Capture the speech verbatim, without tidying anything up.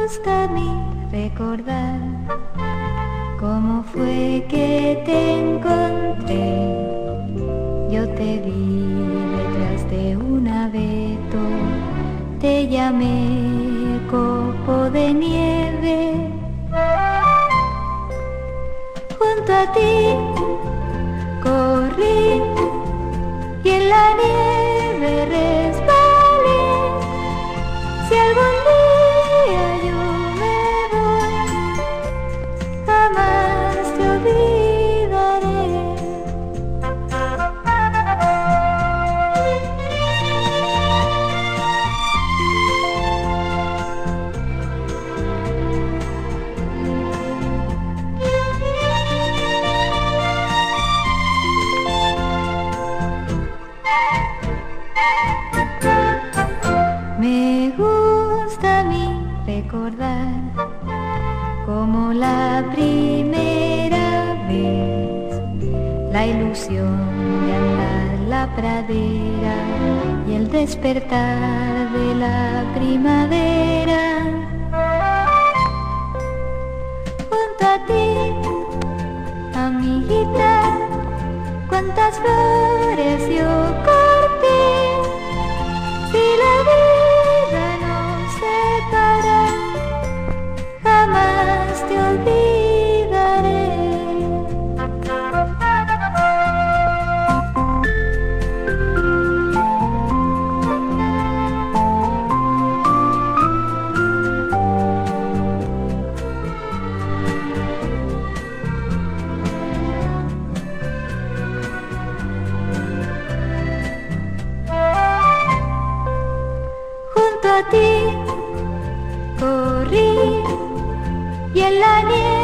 gusta a mí recordar cómo fue que te encontré. Yo te vi detrás de un abeto, te llamé copo de nieve. Junto a ti corrí y en la nieve resbalé. Si algún día yo me voy, jamás te olvidaré. Me gusta a mí recordar como la primera vez, la ilusión de andar la pradera y el despertar de la primavera. Junto a ti, amiguita, cuántas flores yo corté. Si la vida nos separa, jamás te olvidaré. Junto a ti corrí y en la nieve